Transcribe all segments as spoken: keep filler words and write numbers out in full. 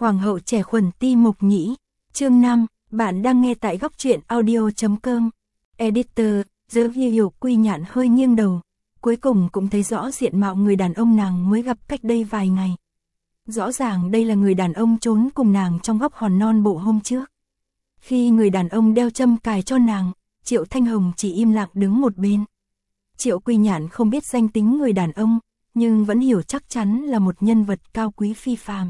Hoàng hậu trẻ khuẩn ti mục nhĩ. Chương năm, bạn đang nghe tại góc truyện audio chấm com. Editor, Dư Hiểu Quy Nhạn hơi nghiêng đầu, cuối cùng cũng thấy rõ diện mạo người đàn ông nàng mới gặp cách đây vài ngày. Rõ ràng đây là người đàn ông trốn cùng nàng trong góc hòn non bộ hôm trước. Khi người đàn ông đeo châm cài cho nàng, Triệu Thanh Hồng chỉ im lặng đứng một bên. Triệu Quy Nhạn không biết danh tính người đàn ông, nhưng vẫn hiểu chắc chắn là một nhân vật cao quý phi phàm.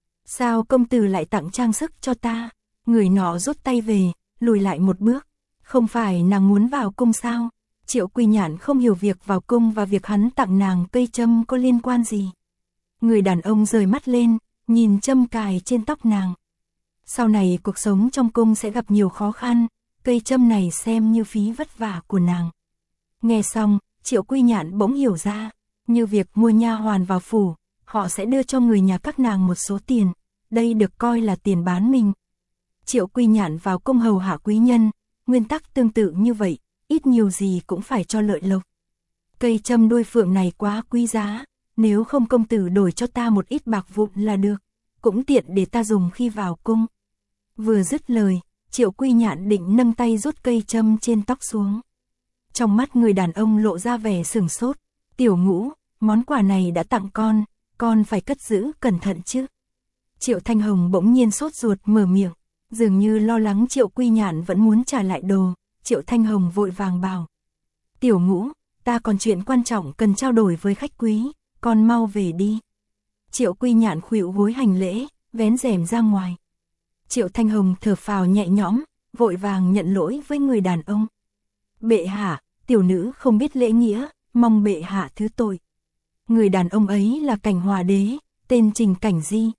Sao công tử lại tặng trang sức cho ta? Người nọ rút tay về, lùi lại một bước. Không phải nàng muốn vào cung sao? Triệu Quy Nhạn không hiểu việc vào cung và việc hắn tặng nàng cây châm có liên quan gì. Người đàn ông rời mắt lên, nhìn châm cài trên tóc nàng. Sau này cuộc sống trong cung sẽ gặp nhiều khó khăn, cây châm này xem như phí vất vả của nàng. Nghe xong, Triệu Quy Nhạn bỗng hiểu ra, như việc mua nha hoàn vào phủ, họ sẽ đưa cho người nhà các nàng một số tiền, đây được coi là tiền bán mình. Triệu Quy Nhạn vào cung hầu hạ quý nhân, nguyên tắc tương tự như vậy, ít nhiều gì cũng phải cho lợi lộc. Cây châm đuôi phượng này quá quý giá, nếu không công tử đổi cho ta một ít bạc vụn là được, cũng tiện để ta dùng khi vào cung. Vừa dứt lời, Triệu Quy Nhạn định nâng tay rút cây châm trên tóc xuống. Trong mắt người đàn ông lộ ra vẻ sửng sốt. Tiểu Ngũ, món quà này đã tặng con, con phải cất giữ cẩn thận chứ. Triệu Thanh Hồng bỗng nhiên sốt ruột mở miệng, dường như lo lắng Triệu Quy Nhạn vẫn muốn trả lại đồ. Triệu Thanh Hồng vội vàng bảo, Tiểu Ngũ, ta còn chuyện quan trọng cần trao đổi với khách quý, con mau về đi. Triệu Quy Nhạn khuỵu gối hành lễ, vén rèm ra ngoài. Triệu Thanh Hồng thở phào nhẹ nhõm, vội vàng nhận lỗi với người đàn ông. Bệ hạ, tiểu nữ không biết lễ nghĩa, mong bệ hạ thứ tội. Người đàn ông ấy là Cảnh Hòa Đế, tên Trình Cảnh Di.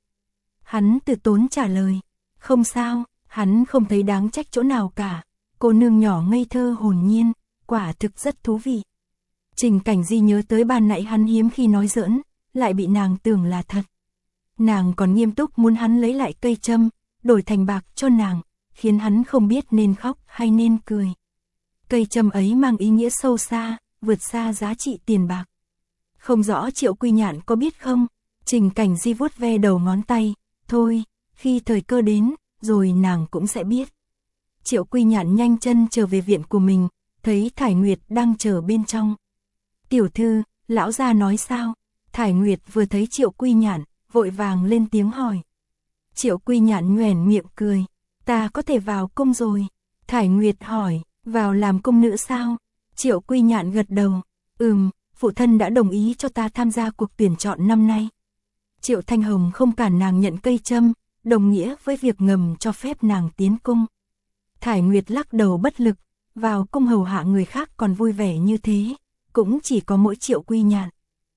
Hắn từ tốn trả lời, không sao, hắn không thấy đáng trách chỗ nào cả. Cô nương nhỏ ngây thơ hồn nhiên, quả thực rất thú vị. Trình Cảnh Di nhớ tới ban nãy hắn hiếm khi nói giỡn, lại bị nàng tưởng là thật. Nàng còn nghiêm túc muốn hắn lấy lại cây châm, đổi thành bạc cho nàng, khiến hắn không biết nên khóc hay nên cười. Cây châm ấy mang ý nghĩa sâu xa, vượt xa giá trị tiền bạc. Không rõ Triệu Quy Nhạn có biết không? Trình Cảnh Di vuốt ve đầu ngón tay, thôi, khi thời cơ đến, rồi nàng cũng sẽ biết. Triệu Quy Nhạn nhanh chân trở về viện của mình, thấy Thải Nguyệt đang chờ bên trong. Tiểu thư, lão gia nói sao? Thải Nguyệt vừa thấy Triệu Quy Nhạn, vội vàng lên tiếng hỏi. Triệu Quy Nhạn nhoẻn miệng cười, ta có thể vào cung rồi. Thải Nguyệt hỏi, vào làm cung nữ sao? Triệu Quy Nhạn gật đầu, ừm, phụ thân đã đồng ý cho ta tham gia cuộc tuyển chọn năm nay. Triệu Thanh Hồng không cản nàng nhận cây châm, đồng nghĩa với việc ngầm cho phép nàng tiến cung. Thải Nguyệt lắc đầu bất lực, vào cung hầu hạ người khác còn vui vẻ như thế, cũng chỉ có mỗi Triệu Quy Nhạn.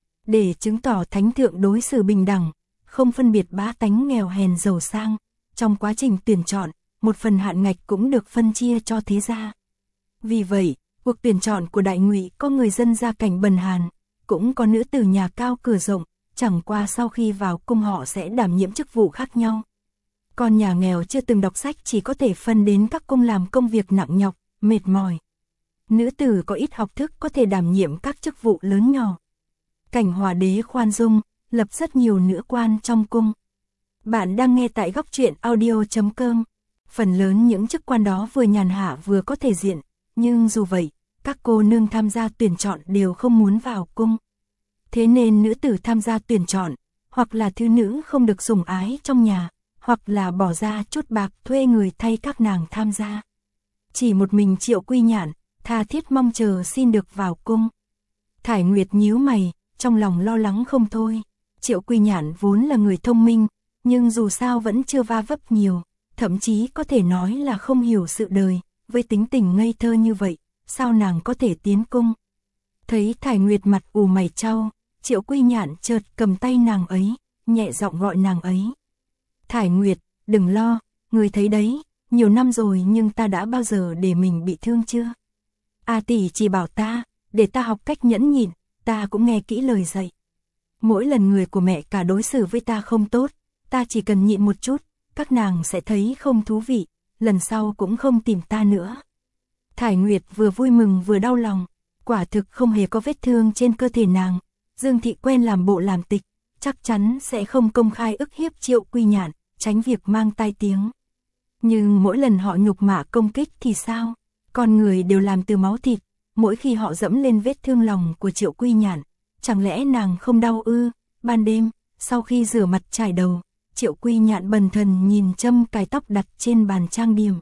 Để chứng tỏ thánh thượng đối xử bình đẳng, không phân biệt bá tánh nghèo hèn giàu sang, trong quá trình tuyển chọn, một phần hạn ngạch cũng được phân chia cho thế gia. Vì vậy, cuộc tuyển chọn của Đại Ngụy có người dân gia cảnh bần hàn, cũng có nữ tử nhà cao cửa rộng, chẳng qua sau khi vào cung họ sẽ đảm nhiệm chức vụ khác nhau. Còn nhà nghèo chưa từng đọc sách chỉ có thể phân đến các cung làm công việc nặng nhọc, mệt mỏi. Nữ tử có ít học thức có thể đảm nhiệm các chức vụ lớn nhỏ. Cảnh Hòa Đế khoan dung, lập rất nhiều nữ quan trong cung. Bạn đang nghe tại góc truyện audio chấm com. Phần lớn những chức quan đó vừa nhàn hạ vừa có thể diện, nhưng dù vậy, các cô nương tham gia tuyển chọn đều không muốn vào cung. Thế nên nữ tử tham gia tuyển chọn, hoặc là thứ nữ không được sủng ái trong nhà, hoặc là bỏ ra chút bạc thuê người thay các nàng tham gia. Chỉ một mình Triệu Quy Nhạn, tha thiết mong chờ xin được vào cung. Thải Nguyệt nhíu mày, trong lòng lo lắng không thôi. Triệu Quy Nhạn vốn là người thông minh, nhưng dù sao vẫn chưa va vấp nhiều, thậm chí có thể nói là không hiểu sự đời, với tính tình ngây thơ như vậy, sao nàng có thể tiến cung. Thấy Thải Nguyệt mặt ù mày chau, Triệu Quy Nhạn chợt cầm tay nàng ấy, nhẹ giọng gọi nàng ấy. Thải Nguyệt, đừng lo, người thấy đấy, nhiều năm rồi nhưng ta đã bao giờ để mình bị thương chưa? A tỷ chỉ bảo ta, để ta học cách nhẫn nhịn, ta cũng nghe kỹ lời dạy. Mỗi lần người của mẹ cả đối xử với ta không tốt, ta chỉ cần nhịn một chút, các nàng sẽ thấy không thú vị, lần sau cũng không tìm ta nữa. Thải Nguyệt vừa vui mừng vừa đau lòng, quả thực không hề có vết thương trên cơ thể nàng. Dương thị quen làm bộ làm tịch, chắc chắn sẽ không công khai ức hiếp Triệu Quy Nhạn, tránh việc mang tai tiếng. Nhưng mỗi lần họ nhục mạ công kích thì sao? Con người đều làm từ máu thịt, mỗi khi họ dẫm lên vết thương lòng của Triệu Quy Nhạn, chẳng lẽ nàng không đau ư? Ban đêm, sau khi rửa mặt chải đầu, Triệu Quy Nhạn bần thần nhìn châm cài tóc đặt trên bàn trang điểm.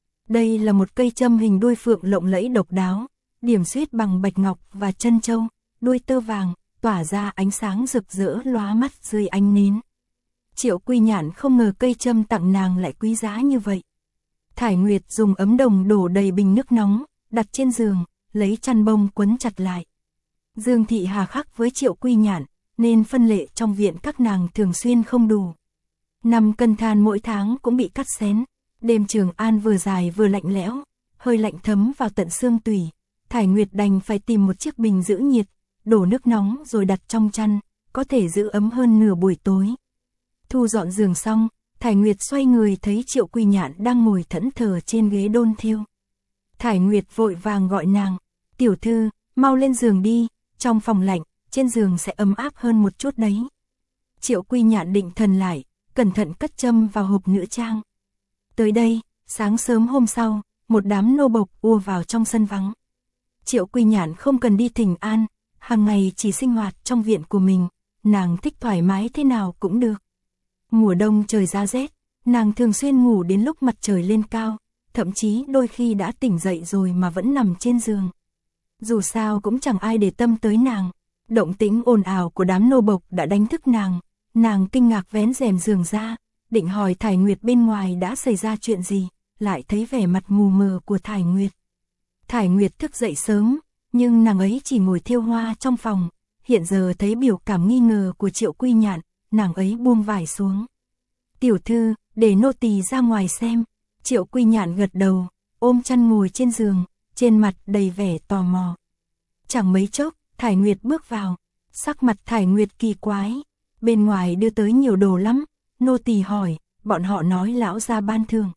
Đây là một cây châm hình đuôi phượng lộng lẫy độc đáo, điểm xuyết bằng bạch ngọc và chân châu, đuôi tơ vàng, tỏa ra ánh sáng rực rỡ lóa mắt dưới ánh nến. Triệu Quy Nhạn không ngờ cây châm tặng nàng lại quý giá như vậy. Thải Nguyệt dùng ấm đồng đổ đầy bình nước nóng, đặt trên giường, lấy chăn bông quấn chặt lại. Dương thị hà khắc với Triệu Quy Nhạn, nên phân lệ trong viện các nàng thường xuyên không đủ. Năm cân than mỗi tháng cũng bị cắt xén. Đêm Trường An vừa dài vừa lạnh lẽo, hơi lạnh thấm vào tận xương tủy. Thải Nguyệt đành phải tìm một chiếc bình giữ nhiệt, đổ nước nóng rồi đặt trong chăn, có thể giữ ấm hơn nửa buổi tối. Thu dọn giường xong, Thải Nguyệt xoay người thấy Triệu Quy Nhạn đang ngồi thẫn thờ trên ghế đôn thêu. Thải Nguyệt vội vàng gọi nàng, tiểu thư, mau lên giường đi, trong phòng lạnh, trên giường sẽ ấm áp hơn một chút đấy. Triệu Quy Nhạn định thần lại, cẩn thận cất châm vào hộp nữ trang. Tới đây, sáng sớm hôm sau, một đám nô bộc ùa vào trong sân vắng. Triệu Quy Nhạn không cần đi thỉnh an, hàng ngày chỉ sinh hoạt trong viện của mình, nàng thích thoải mái thế nào cũng được. Mùa đông trời giá rét, nàng thường xuyên ngủ đến lúc mặt trời lên cao, thậm chí đôi khi đã tỉnh dậy rồi mà vẫn nằm trên giường. Dù sao cũng chẳng ai để tâm tới nàng, động tĩnh ồn ào của đám nô bộc đã đánh thức nàng, nàng kinh ngạc vén rèm giường ra, định hỏi Thải Nguyệt bên ngoài đã xảy ra chuyện gì, lại thấy vẻ mặt mù mờ của Thải Nguyệt. Thải Nguyệt thức dậy sớm, nhưng nàng ấy chỉ ngồi thêu hoa trong phòng, hiện giờ thấy biểu cảm nghi ngờ của Triệu Quy Nhạn, nàng ấy buông vải xuống. Tiểu thư, để nô tỳ ra ngoài xem. Triệu Quy Nhạn gật đầu, ôm chăn ngồi trên giường, trên mặt đầy vẻ tò mò. Chẳng mấy chốc, Thải Nguyệt bước vào, sắc mặt Thải Nguyệt kỳ quái, bên ngoài đưa tới nhiều đồ lắm. Nô tỳ hỏi, bọn họ nói lão gia ban thưởng.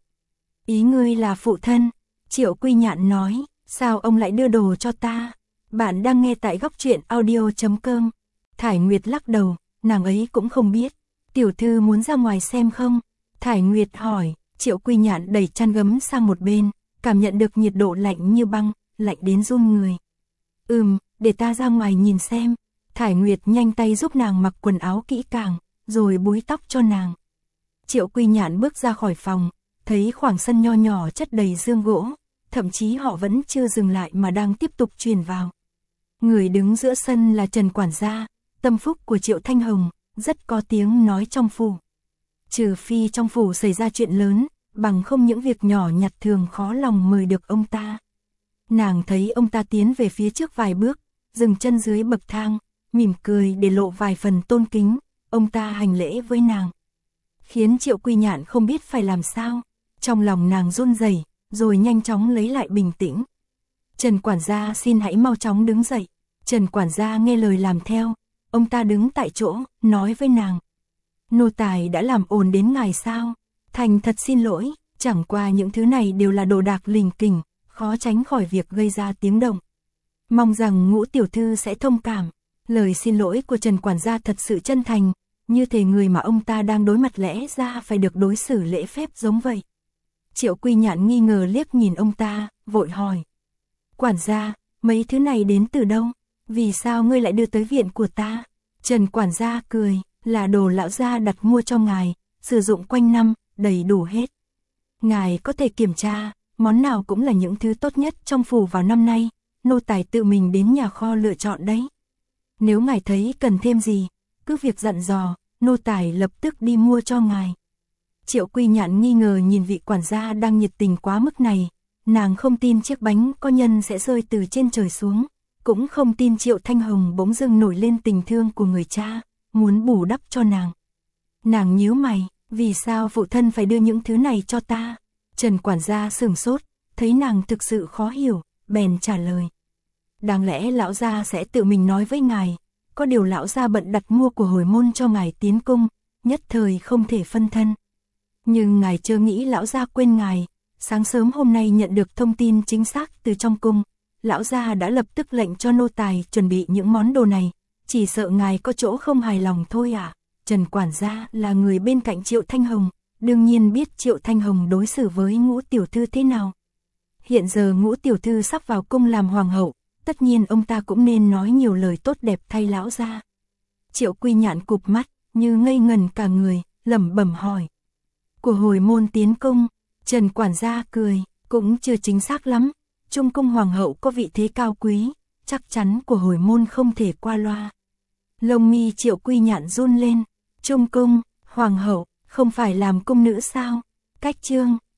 Ý ngươi là phụ thân? Triệu Quy Nhạn nói, sao ông lại đưa đồ cho ta? Bạn đang nghe tại góc truyện audio chấm com. Thải Nguyệt lắc đầu, nàng ấy cũng không biết. Tiểu thư muốn ra ngoài xem không? Thải Nguyệt hỏi. Triệu Quy Nhạn đẩy chăn gấm sang một bên, cảm nhận được nhiệt độ lạnh như băng, lạnh đến run người. Ừm, để ta ra ngoài nhìn xem. Thải Nguyệt nhanh tay giúp nàng mặc quần áo kỹ càng, rồi búi tóc cho nàng. Triệu Quy Nhạn bước ra khỏi phòng, thấy khoảng sân nho nhỏ chất đầy dương gỗ, thậm chí họ vẫn chưa dừng lại mà đang tiếp tục truyền vào. Người đứng giữa sân là Trần quản gia, tâm phúc của Triệu Thanh Hồng, rất có tiếng nói trong phủ. Trừ phi trong phủ xảy ra chuyện lớn, bằng không những việc nhỏ nhặt thường khó lòng mời được ông ta. Nàng thấy ông ta tiến về phía trước vài bước, dừng chân dưới bậc thang, mỉm cười để lộ vài phần tôn kính, ông ta hành lễ với nàng. Khiến Triệu Quy Nhạn không biết phải làm sao, trong lòng nàng run rẩy, rồi nhanh chóng lấy lại bình tĩnh. Trần quản gia xin hãy mau chóng đứng dậy. Trần quản gia nghe lời làm theo, ông ta đứng tại chỗ, nói với nàng. Nô tài đã làm ồn đến ngài sao? Thành thật xin lỗi, chẳng qua những thứ này đều là đồ đạc lình kình, khó tránh khỏi việc gây ra tiếng động. Mong rằng Ngũ tiểu thư sẽ thông cảm. Lời xin lỗi của Trần quản gia thật sự chân thành, như thể người mà ông ta đang đối mặt lẽ ra phải được đối xử lễ phép giống vậy. Triệu Quy Nhạn nghi ngờ liếc nhìn ông ta, vội hỏi. Quản gia, mấy thứ này đến từ đâu? Vì sao ngươi lại đưa tới viện của ta? Trần quản gia cười, là đồ lão gia đặt mua cho ngài, sử dụng quanh năm, đầy đủ hết. Ngài có thể kiểm tra, món nào cũng là những thứ tốt nhất trong phủ vào năm nay, nô tài tự mình đến nhà kho lựa chọn đấy. Nếu ngài thấy cần thêm gì, cứ việc dặn dò, nô tài lập tức đi mua cho ngài. Triệu Quy Nhạn nghi ngờ nhìn vị quản gia đang nhiệt tình quá mức này, nàng không tin chiếc bánh có nhân sẽ rơi từ trên trời xuống, cũng không tin Triệu Thanh Hồng bỗng dưng nổi lên tình thương của người cha, muốn bù đắp cho nàng. Nàng nhíu mày, vì sao phụ thân phải đưa những thứ này cho ta? Trần quản gia sửng sốt, thấy nàng thực sự khó hiểu, bèn trả lời. Đáng lẽ lão gia sẽ tự mình nói với ngài, có điều lão gia bận đặt mua của hồi môn cho ngài tiến cung, nhất thời không thể phân thân. Nhưng ngài chớ nghĩ lão gia quên ngài, sáng sớm hôm nay nhận được thông tin chính xác từ trong cung, lão gia đã lập tức lệnh cho nô tài chuẩn bị những món đồ này, chỉ sợ ngài có chỗ không hài lòng thôi à. Trần quản gia là người bên cạnh Triệu Thanh Hồng, đương nhiên biết Triệu Thanh Hồng đối xử với Ngũ tiểu thư thế nào. Hiện giờ Ngũ tiểu thư sắp vào cung làm hoàng hậu, tất nhiên ông ta cũng nên nói nhiều lời tốt đẹp thay lão gia. Triệu Quy Nhạn cụp mắt, như ngây ngần cả người, lẩm bẩm hỏi. Của hồi môn tiến cung, Trần quản gia cười, cũng chưa chính xác lắm, Trung cung hoàng hậu có vị thế cao quý, chắc chắn của hồi môn không thể qua loa. Lông mi Triệu Quy Nhạn run lên, Trung cung, hoàng hậu, không phải làm cung nữ sao? Cách chương